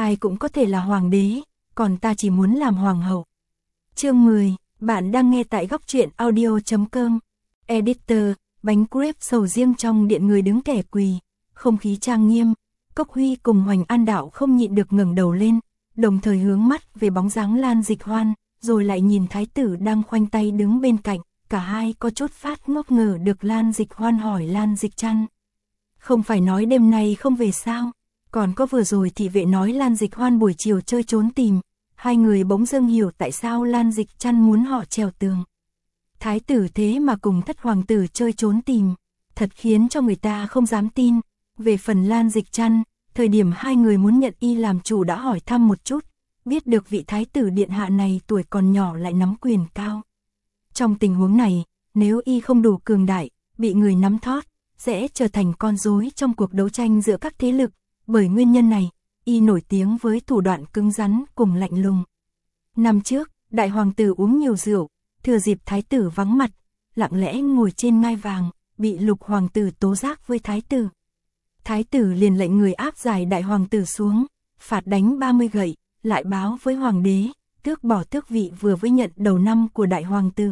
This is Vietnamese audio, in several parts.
ai cũng có thể là hoàng đế, còn ta chỉ muốn làm hoàng hậu. Chương 10, bạn đang nghe tại góc truyện audio.com. Editor, bánh crepe sầu riêng trong điện người đứng kẻ quỳ, không khí trang nghiêm. Cốc Huy cùng Hoành An Đạo không nhịn được ngẩng đầu lên, đồng thời hướng mắt về bóng dáng Lan Dịch Hoan, rồi lại nhìn thái tử đang khoanh tay đứng bên cạnh, cả hai có chút phát ngốc ngờ được Lan Dịch Hoan hỏi Lan Dịch Trăn. Không phải nói đêm nay không về sao, còn có vừa rồi thị vệ nói Lan Dịch Hoan buổi chiều chơi trốn tìm, hai người bỗng dưng hiểu tại sao Lan Dịch Trăn muốn họ trèo tường. Thái tử thế mà cùng thất hoàng tử chơi trốn tìm, thật khiến cho người ta không dám tin. Về phần Lan Dịch Trăn, thời điểm hai người muốn nhận y làm chủ đã hỏi thăm một chút, biết được vị thái tử điện hạ này tuổi còn nhỏ lại nắm quyền cao. Trong tình huống này, nếu y không đủ cường đại, bị người nắm thót, sẽ trở thành con rối trong cuộc đấu tranh giữa các thế lực, bởi nguyên nhân này, y nổi tiếng với thủ đoạn cứng rắn cùng lạnh lùng. Năm trước, đại hoàng tử uống nhiều rượu, thừa dịp thái tử vắng mặt, lặng lẽ ngồi trên ngai vàng, bị lục hoàng tử tố giác với thái tử. Thái tử liền lệnh người áp giải đại hoàng tử xuống, phạt đánh 30 gậy, lại báo với hoàng đế, tước bỏ tước vị vừa với nhận đầu năm của đại hoàng tử.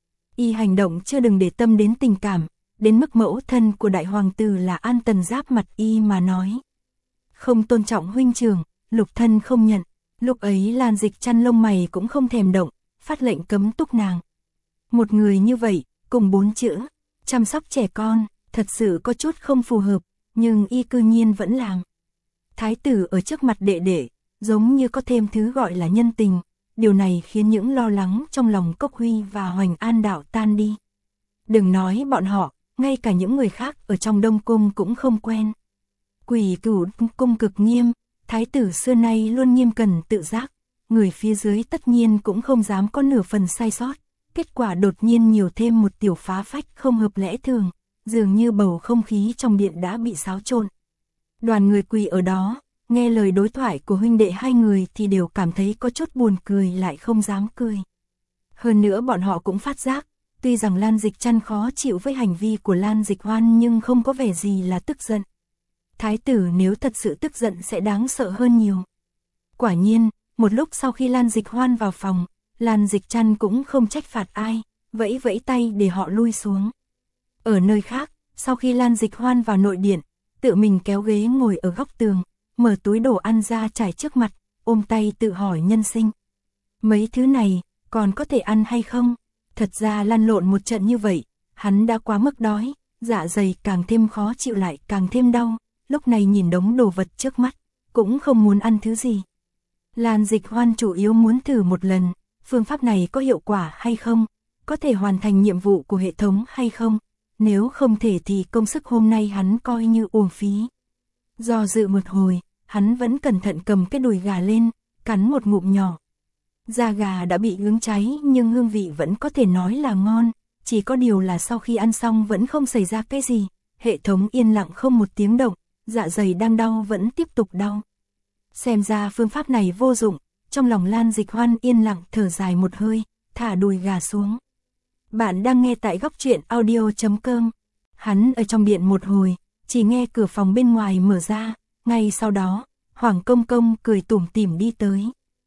Y hành động chưa đừng để tâm đến tình cảm, đến mức mẫu thân của đại hoàng tử là An Tần giáp mặt y mà nói. Không tôn trọng huynh trưởng, lục thân không nhận, lúc ấy Lan Dịch Trăn lông mày cũng không thèm động, phát lệnh cấm túc nàng. Một người như vậy, cùng 4 chữ, chăm sóc trẻ con, thật sự có chút không phù hợp, nhưng y cư nhiên vẫn làm. Thái tử ở trước mặt đệ đệ, giống như có thêm thứ gọi là nhân tình, điều này khiến những lo lắng trong lòng Cốc Huy và Hoành An Đạo tan đi. Đừng nói bọn họ, ngay cả những người khác ở trong Đông Cung cũng không quen. Quỷ Cửu cung cực nghiêm, thái tử xưa nay luôn nghiêm cẩn tự giác, người phía dưới tất nhiên cũng không dám có nửa phần sai sót. Kết quả đột nhiên nhiều thêm một tiểu phá phách không hợp lẽ thường, dường như bầu không khí trong điện đã bị xáo trộn. Đoàn người quỳ ở đó, nghe lời đối thoại của huynh đệ hai người thì đều cảm thấy có chút buồn cười lại không dám cười. Hơn nữa bọn họ cũng phát giác, tuy rằng Lan Dịch Trăn khó chịu với hành vi của Lan Dịch Hoan nhưng không có vẻ gì là tức giận. Thái tử nếu thật sự tức giận sẽ đáng sợ hơn nhiều. Quả nhiên, một lúc sau khi Lan Dịch Hoan vào phòng, Lan Dịch Trăn cũng không trách phạt ai, vẫy vẫy tay để họ lui xuống. Ở nơi khác, sau khi Lan Dịch Hoan vào nội điện, tự mình kéo ghế ngồi ở góc tường, mở túi đồ ăn ra trải trước mặt, ôm tay tự hỏi nhân sinh. Mấy thứ này, còn có thể ăn hay không? Thật ra lăn lộn một trận như vậy, hắn đã quá mức đói, dạ dày càng thêm khó chịu lại càng thêm đau, lúc này nhìn đống đồ vật trước mắt, cũng không muốn ăn thứ gì. Lan Dịch Hoan chủ yếu muốn thử một lần, phương pháp này có hiệu quả hay không, có thể hoàn thành nhiệm vụ của hệ thống hay không, nếu không thể thì công sức hôm nay hắn coi như uổng phí. Do dự một hồi, hắn vẫn cẩn thận cầm cái đùi gà lên, cắn một ngụm nhỏ. Da gà đã bị nướng cháy nhưng hương vị vẫn có thể nói là ngon, chỉ có điều là sau khi ăn xong vẫn không xảy ra cái gì, hệ thống yên lặng không một tiếng động, dạ dày đang đau vẫn tiếp tục đau. Xem ra phương pháp này vô dụng, trong lòng Lan Dịch Hoan yên lặng thở dài một hơi, thả đùi gà xuống. Bạn đang nghe tại góc truyện audio.com. Hắn ở trong điện một hồi, chỉ nghe cửa phòng bên ngoài mở ra, ngay sau đó, Hoàng Công Công cười tủm tỉm đi tới.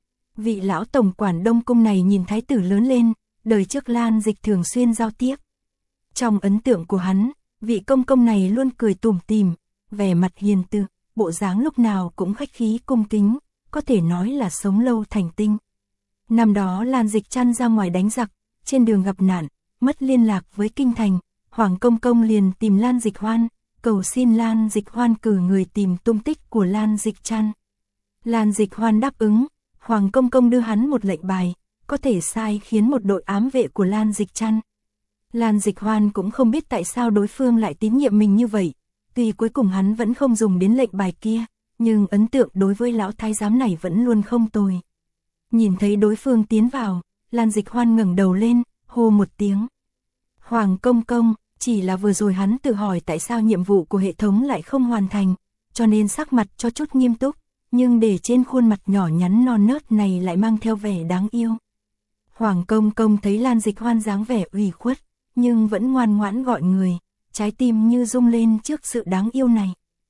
Vị lão tổng quản Đông Cung này nhìn thái tử lớn lên, đời trước Lan Dịch thường xuyên giao tiếp. Trong ấn tượng của hắn, vị công công này luôn cười tủm tỉm, vẻ mặt hiền từ, bộ dáng lúc nào cũng khách khí cung kính, có thể nói là sống lâu thành tinh. Năm đó Lan Dịch Trăn ra ngoài đánh giặc, trên đường gặp nạn, mất liên lạc với kinh thành, Hoàng Công Công liền tìm Lan Dịch Hoan, cầu xin Lan Dịch Hoan cử người tìm tung tích của Lan Dịch Trăn. Lan Dịch Hoan đáp ứng, Hoàng Công Công đưa hắn một lệnh bài, có thể sai khiến một đội ám vệ của Lan Dịch Trăn. Lan Dịch Hoan cũng không biết tại sao đối phương lại tín nhiệm mình như vậy, tuy cuối cùng hắn vẫn không dùng đến lệnh bài kia, nhưng ấn tượng đối với lão thái giám này vẫn luôn không tồi. Nhìn thấy đối phương tiến vào, Lan Dịch Hoan ngẩng đầu lên, hô một tiếng. Hoàng Công Công, chỉ là vừa rồi hắn tự hỏi tại sao nhiệm vụ của hệ thống lại không hoàn thành, cho nên sắc mặt cho chút nghiêm túc, nhưng để trên khuôn mặt nhỏ nhắn non nớt này lại mang theo vẻ đáng yêu. Hoàng Công Công thấy Lan Dịch Hoan dáng vẻ ủy khuất, nhưng vẫn ngoan ngoãn gọi người, trái tim như rung lên trước sự đáng yêu này.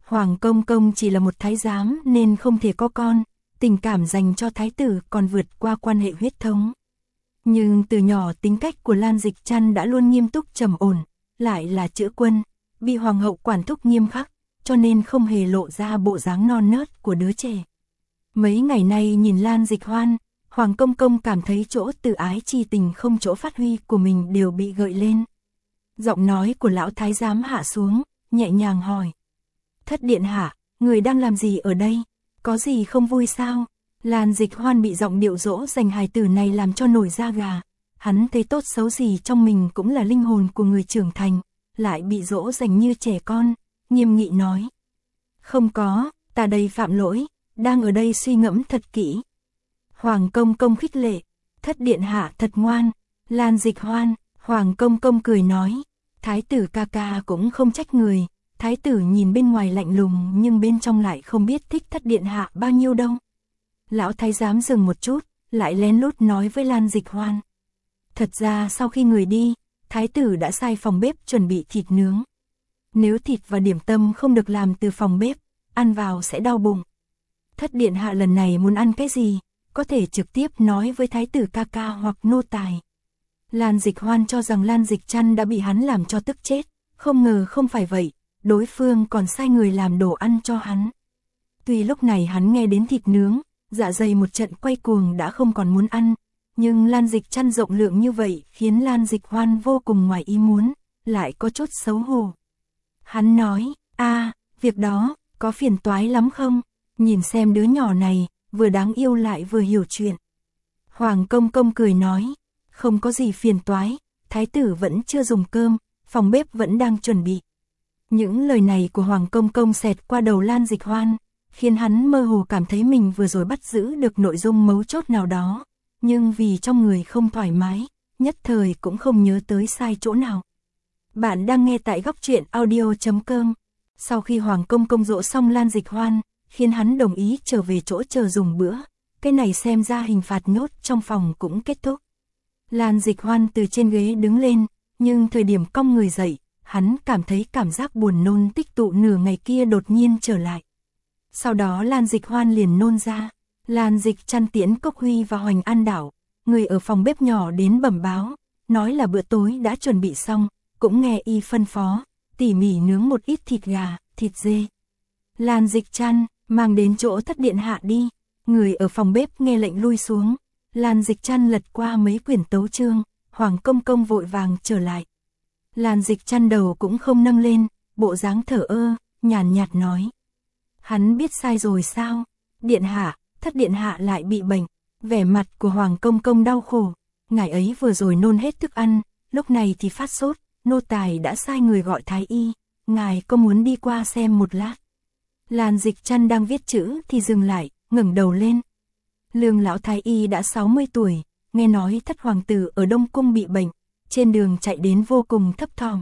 Hoàng công công chỉ là một thái giám nên không thể có con, tình cảm dành cho thái tử còn vượt qua quan hệ huyết thống. Nhưng từ nhỏ tính cách của Lan Dịch Trăn đã luôn nghiêm túc trầm ổn, lại là chữ quân, bị hoàng hậu quản thúc nghiêm khắc, cho nên không hề lộ ra bộ dáng non nớt của đứa trẻ. Mấy ngày nay nhìn Lan Dịch Hoan, Hoàng công công cảm thấy chỗ từ ái chi tình không chỗ phát huy của mình đều bị gợi lên. Giọng nói của lão thái giám hạ xuống, nhẹ nhàng hỏi. Thất điện hạ, người đang làm gì ở đây? Có gì không vui sao? Lan Dịch Hoan bị giọng điệu dỗ dành hài tử này làm cho nổi da gà. Hắn thấy tốt xấu gì trong mình cũng là linh hồn của người trưởng thành, lại bị dỗ dành như trẻ con, nghiêm nghị nói. Không có, ta đây phạm lỗi, đang ở đây suy ngẫm thật kỹ. Hoàng công công khích lệ, thất điện hạ thật ngoan. Lan Dịch Hoan, Hoàng công công cười nói, thái tử ca ca cũng không trách người. Thái tử nhìn bên ngoài lạnh lùng nhưng bên trong lại không biết thích thất điện hạ bao nhiêu đâu. Lão thái giám dừng một chút, lại lén lút nói với Lan Dịch Hoan. Thật ra sau khi người đi, thái tử đã sai phòng bếp chuẩn bị thịt nướng. Nếu thịt và điểm tâm không được làm từ phòng bếp, ăn vào sẽ đau bụng. Thất điện hạ lần này muốn ăn cái gì, có thể trực tiếp nói với thái tử ca ca hoặc nô tài. Lan Dịch Hoan cho rằng Lan Dịch Trăn đã bị hắn làm cho tức chết, không ngờ không phải vậy, đối phương còn sai người làm đồ ăn cho hắn. Tuy lúc này hắn nghe đến thịt nướng, dạ dày một trận quay cuồng đã không còn muốn ăn, nhưng Lan Dịch Trăn rộng lượng như vậy khiến Lan Dịch Hoan vô cùng ngoài ý muốn, lại có chút xấu hổ. Hắn nói, việc đó, có phiền toái lắm không? Nhìn xem đứa nhỏ này, vừa đáng yêu lại vừa hiểu chuyện. Hoàng công công cười nói, không có gì phiền toái, thái tử vẫn chưa dùng cơm, phòng bếp vẫn đang chuẩn bị. Những lời này của Hoàng công công xẹt qua đầu Lan Dịch Hoan, khiến hắn mơ hồ cảm thấy mình vừa rồi bắt giữ được nội dung mấu chốt nào đó, nhưng vì trong người không thoải mái, nhất thời cũng không nhớ tới sai chỗ nào. Bạn đang nghe tại góc truyện audio.com. Sau khi Hoàng công công dỗ xong Lan Dịch Hoan, khiến hắn đồng ý trở về chỗ chờ dùng bữa, cái này xem ra hình phạt nhốt trong phòng cũng kết thúc. Lan Dịch Hoan từ trên ghế đứng lên, nhưng thời điểm cong người dậy, hắn cảm thấy cảm giác buồn nôn tích tụ nửa ngày kia đột nhiên trở lại. Sau đó Lan Dịch Hoan liền nôn ra. Lan Dịch Trăn tiễn Cốc Huy và Hoành An đảo, người ở phòng bếp nhỏ đến bẩm báo, nói là bữa tối đã chuẩn bị xong, cũng nghe y phân phó, tỉ mỉ nướng một ít thịt gà, thịt dê. Lan Dịch Trăn, mang đến chỗ thất điện hạ đi. Người ở phòng bếp nghe lệnh lui xuống. Lan Dịch Trăn lật qua mấy quyển tấu chương, Hoàng công công vội vàng trở lại. Lan Dịch Trăn đầu cũng không nâng lên, bộ dáng thở ơ, nhàn nhạt nói. Hắn biết sai rồi sao? Điện hạ, thất điện hạ lại bị bệnh. Vẻ mặt của Hoàng công công đau khổ. Ngài ấy vừa rồi nôn hết thức ăn, lúc này thì phát sốt, nô tài đã sai người gọi thái y. Ngài có muốn đi qua xem một lát? Lan Dịch Trăn đang viết chữ thì dừng lại, ngẩng đầu lên. Lương lão thái y đã 60 tuổi, nghe nói thất hoàng tử ở Đông Cung bị bệnh, trên đường chạy đến vô cùng thấp thỏm.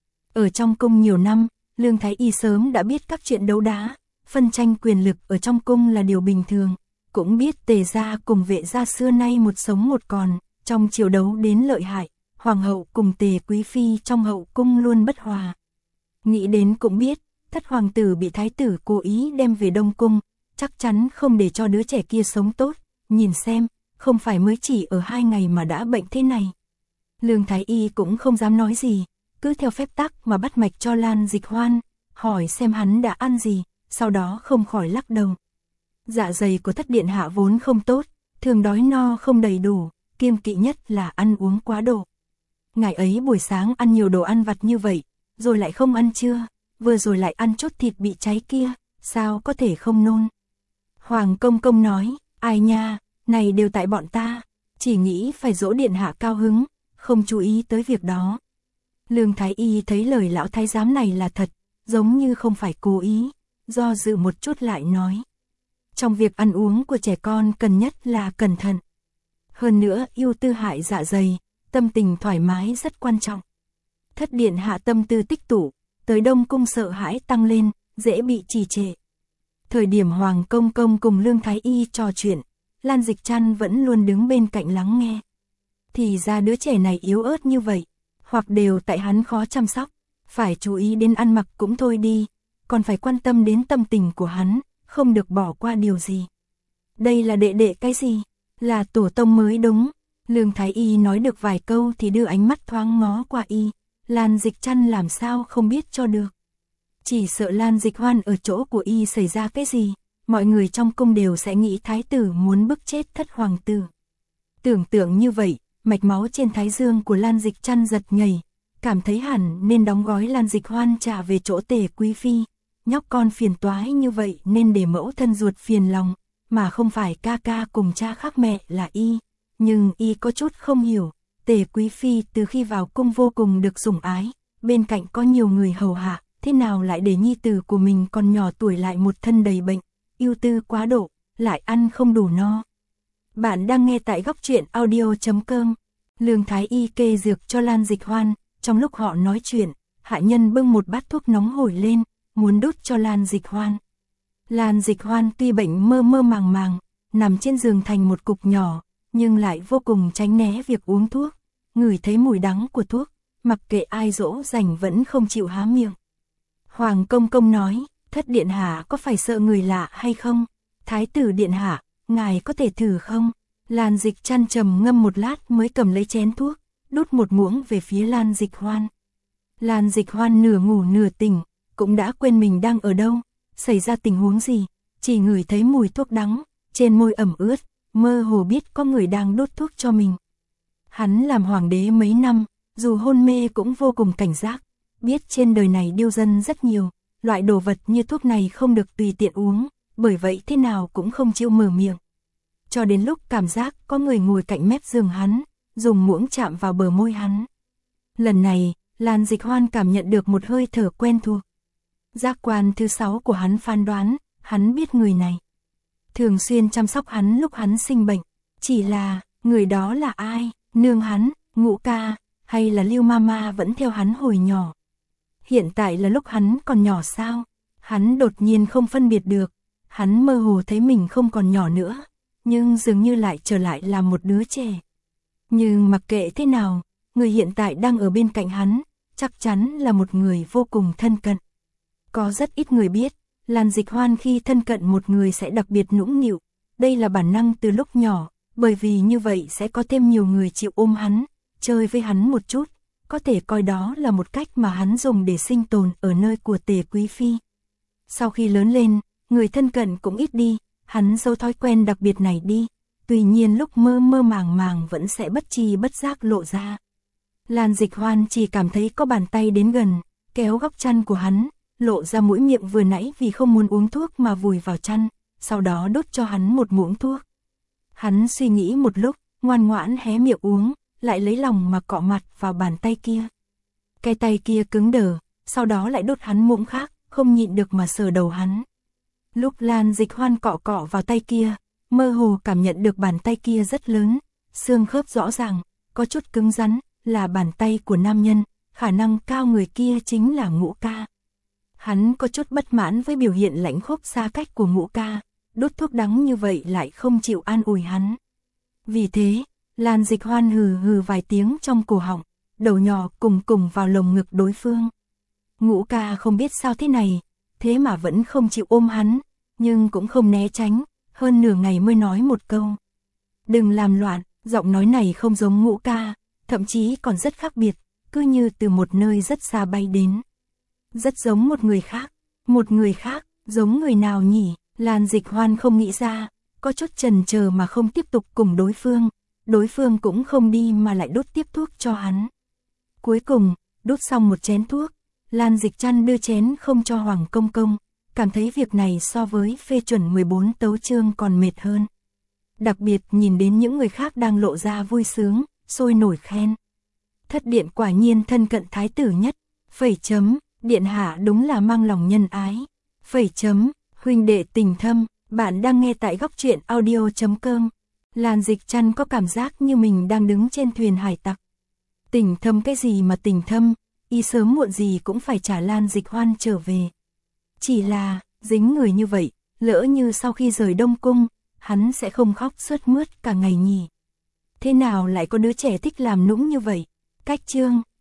Ở trong cung nhiều năm, Lương thái y sớm đã biết các chuyện đấu đá, phân tranh quyền lực ở trong cung là điều bình thường, cũng biết Tề gia cùng Vệ gia xưa nay một sống một còn, trong triều đấu đến lợi hại, hoàng hậu cùng Tề quý phi trong hậu cung luôn bất hòa. Nghĩ đến cũng biết, thất hoàng tử bị thái tử cố ý đem về Đông Cung, chắc chắn không để cho đứa trẻ kia sống tốt, nhìn xem, không phải mới chỉ ở 2 ngày mà đã bệnh thế này. Lương thái y cũng không dám nói gì, cứ theo phép tắc mà bắt mạch cho Lan Dịch Hoan, hỏi xem hắn đã ăn gì, sau đó không khỏi lắc đầu. Dạ dày của thất điện hạ vốn không tốt, thường đói no không đầy đủ, kiêng kỵ nhất là ăn uống quá độ. Ngài ấy buổi sáng ăn nhiều đồ ăn vặt như vậy, rồi lại không ăn trưa, vừa rồi lại ăn chút thịt bị cháy kia, sao có thể không nôn. Hoàng công công nói, ai nha, này đều tại bọn ta, chỉ nghĩ phải dỗ điện hạ cao hứng, không chú ý tới việc đó. Lương thái y thấy lời lão thái giám này là thật, giống như không phải cố ý, do dự một chút lại nói. Trong việc ăn uống của trẻ con cần nhất là cẩn thận. Hơn nữa ưu tư hại dạ dày, tâm tình thoải mái rất quan trọng. Thất điện hạ tâm tư tích tụ, tới Đông Cung sợ hãi tăng lên, dễ bị trì trệ. Thời điểm Hoàng công công cùng Lương thái y trò chuyện, Lan Dịch Trăn vẫn luôn đứng bên cạnh lắng nghe. Thì ra đứa trẻ này yếu ớt như vậy, hoặc đều tại hắn khó chăm sóc, phải chú ý đến ăn mặc cũng thôi đi, còn phải quan tâm đến tâm tình của hắn, không được bỏ qua điều gì. Đây là đệ đệ cái gì? Là tổ tông mới đúng. Lương Thái Y nói được vài câu thì đưa ánh mắt thoáng ngó qua y. Lan Dịch Trăn làm sao không biết cho được. Chỉ sợ Lan Dịch Hoan ở chỗ của y xảy ra cái gì, mọi người trong cung đều sẽ nghĩ thái tử muốn bức chết thất hoàng tử. Tưởng tượng như vậy, mạch máu trên thái dương của Lan Dịch Trăn giật nhảy, cảm thấy hẳn nên đóng gói Lan Dịch Hoan trả về chỗ Tề quý phi. Nhóc con phiền toái như vậy nên để mẫu thân ruột phiền lòng, mà không phải ca ca cùng cha khác mẹ là y. Nhưng y có chút không hiểu, Tề quý phi từ khi vào cung vô cùng được sủng ái, bên cạnh có nhiều người hầu hạ, thế nào lại để nhi tử của mình còn nhỏ tuổi lại một thân đầy bệnh, ưu tư quá độ, lại ăn không đủ no. Bạn đang nghe tại góc truyện audio.com. Lương Thái Y kê dược cho Lan Dịch Hoan, trong lúc họ nói chuyện, hạ nhân bưng một bát thuốc nóng hổi lên, muốn đút cho Lan Dịch Hoan. Lan Dịch Hoan tuy bệnh mơ mơ màng màng, nằm trên giường thành một cục nhỏ, nhưng lại vô cùng tránh né việc uống thuốc, ngửi thấy mùi đắng của thuốc, mặc kệ ai dỗ dành vẫn không chịu há miệng. Hoàng công công nói, thất điện hạ có phải sợ người lạ hay không? Thái tử điện hạ, ngài có thể thử không? Lan Dịch Trăn trầm ngâm một lát mới cầm lấy chén thuốc, đút một muỗng về phía Lan Dịch Hoan. Lan Dịch Hoan nửa ngủ nửa tỉnh, cũng đã quên mình đang ở đâu, xảy ra tình huống gì, chỉ ngửi thấy mùi thuốc đắng, trên môi ẩm ướt, mơ hồ biết có người đang đốt thuốc cho mình. Hắn làm hoàng đế mấy năm, dù hôn mê cũng vô cùng cảnh giác, biết trên đời này điêu dân rất nhiều, loại đồ vật như thuốc này không được tùy tiện uống, bởi vậy thế nào cũng không chịu mở miệng. Cho đến lúc cảm giác có người ngồi cạnh mép giường hắn, dùng muỗng chạm vào bờ môi hắn. Lần này, Lan Dịch Hoan cảm nhận được một hơi thở quen thuộc. Giác quan thứ 6 của hắn phán đoán, hắn biết người này thường xuyên chăm sóc hắn lúc hắn sinh bệnh, chỉ là, người đó là ai, nương hắn, Ngũ ca, hay là Lưu Mama vẫn theo hắn hồi nhỏ. Hiện tại là lúc hắn còn nhỏ sao? Hắn đột nhiên không phân biệt được, hắn mơ hồ thấy mình không còn nhỏ nữa, nhưng dường như lại trở lại là một đứa trẻ. Nhưng mặc kệ thế nào, người hiện tại đang ở bên cạnh hắn, chắc chắn là một người vô cùng thân cận. Có rất ít người biết, Lan Dịch Hoan khi thân cận một người sẽ đặc biệt nũng nịu, đây là bản năng từ lúc nhỏ, bởi vì như vậy sẽ có thêm nhiều người chịu ôm hắn, chơi với hắn một chút, có thể coi đó là một cách mà hắn dùng để sinh tồn ở nơi của Tề quý phi. Sau khi lớn lên, người thân cận cũng ít đi, hắn giấu thói quen đặc biệt này đi, tuy nhiên lúc mơ mơ màng màng vẫn sẽ bất tri bất giác lộ ra. Lan Dịch Hoan chỉ cảm thấy có bàn tay đến gần, kéo góc chăn của hắn, lộ ra mũi miệng vừa nãy vì không muốn uống thuốc mà vùi vào chăn, sau đó đút cho hắn một muỗng thuốc. Hắn suy nghĩ một lúc, ngoan ngoãn hé miệng uống, lại lấy lòng mà cọ mặt vào bàn tay kia. Cái tay kia cứng đờ, sau đó lại đút hắn muỗng khác, không nhịn được mà sờ đầu hắn. Lúc Lan Dịch Hoan cọ cọ vào tay kia, mơ hồ cảm nhận được bàn tay kia rất lớn, xương khớp rõ ràng, có chút cứng rắn, là bàn tay của nam nhân, khả năng cao người kia chính là Ngũ ca. Hắn có chút bất mãn với biểu hiện lãnh khốc xa cách của Ngũ ca, đút thuốc đắng như vậy lại không chịu an ủi hắn. Vì thế, Lan Dịch Hoan hừ hừ vài tiếng trong cổ họng, đầu nhỏ cùng cùng vào lồng ngực đối phương. Ngũ ca không biết sao thế này, thế mà vẫn không chịu ôm hắn, nhưng cũng không né tránh, hơn nửa ngày mới nói một câu. Đừng làm loạn, giọng nói này không giống Ngũ ca, thậm chí còn rất khác biệt, cứ như từ một nơi rất xa bay đến. Rất giống một người khác, giống người nào nhỉ? Lan Dịch Hoan không nghĩ ra, có chút chần chờ mà không tiếp tục cùng đối phương cũng không đi mà lại đút tiếp thuốc cho hắn. Cuối cùng, đút xong một chén thuốc, Lan Dịch Trăn đưa chén không cho Hoàng công công, cảm thấy việc này so với phê chuẩn 14 tấu chương còn mệt hơn. Đặc biệt nhìn đến những người khác đang lộ ra vui sướng, sôi nổi khen. Thất điện quả nhiên thân cận thái tử nhất, điện hạ đúng là mang lòng nhân ái, huynh đệ tình thâm, bạn đang nghe tại góc truyện audio.com. Lan Dịch Trăn có cảm giác như mình đang đứng trên thuyền hải tặc. Tình thâm cái gì mà tình thâm, y sớm muộn gì cũng phải trả Lan Dịch Hoan trở về. Chỉ là, dính người như vậy, lỡ như sau khi rời Đông Cung, hắn sẽ không khóc sướt mướt cả ngày nhỉ. Thế nào lại có đứa trẻ thích làm nũng như vậy? Cách chương